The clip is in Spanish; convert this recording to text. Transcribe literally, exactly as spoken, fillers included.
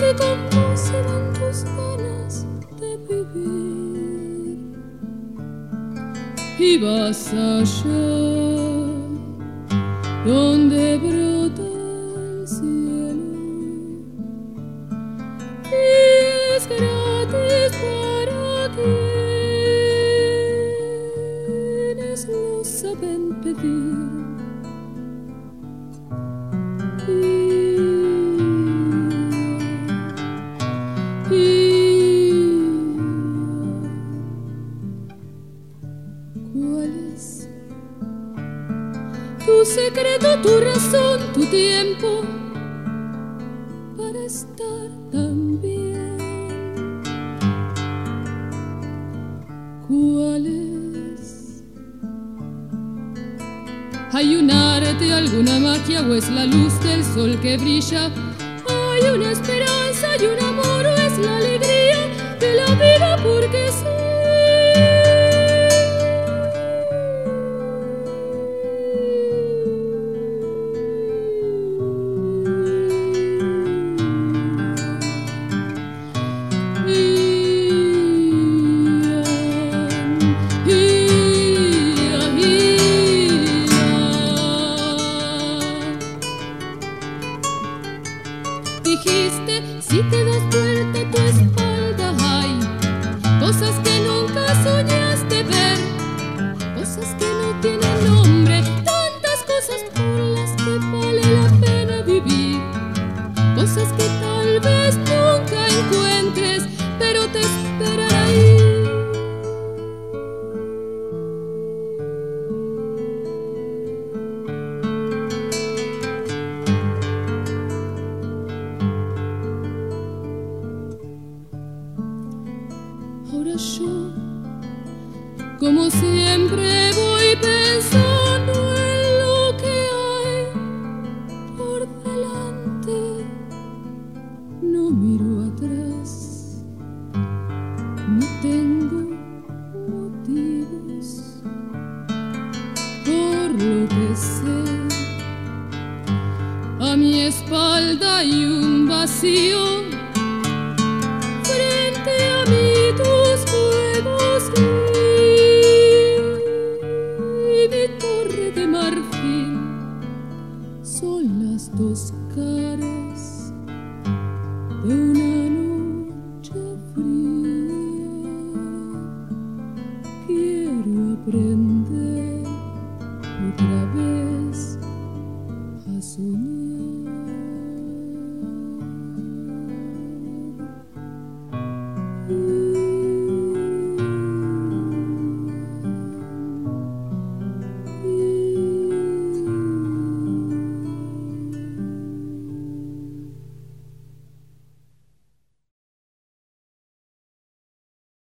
si con vos se van tus ganas de vivir y vas allá donde brota el cielo y es gratis para quienes lo saben pedir. ¿Cuál es tu secreto, tu razón, tu tiempo para estar tan bien? ¿Cuál es? ¿Hay un arte, alguna magia o es la luz del sol que brilla? ¿Hay una esperanza y un amor o es la alegría de la vida porque sé? Dijiste, si te das vuelta a tu espalda hay cosas que nunca soñaste ver, cosas que no tienen nombre, tantas cosas por las que vale la pena vivir, cosas que tal vez nunca encuentres, pero te esperan ahí. Ahora yo, como siempre, voy pensando en lo que hay por delante. No miro atrás, no tengo motivos. Por lo que sé, a mi espalda hay un vacío. Frente a mí tus fuegos y mi torre de marfil son las dos caras de una noche fría. Quiero aprender otra vez a soñar.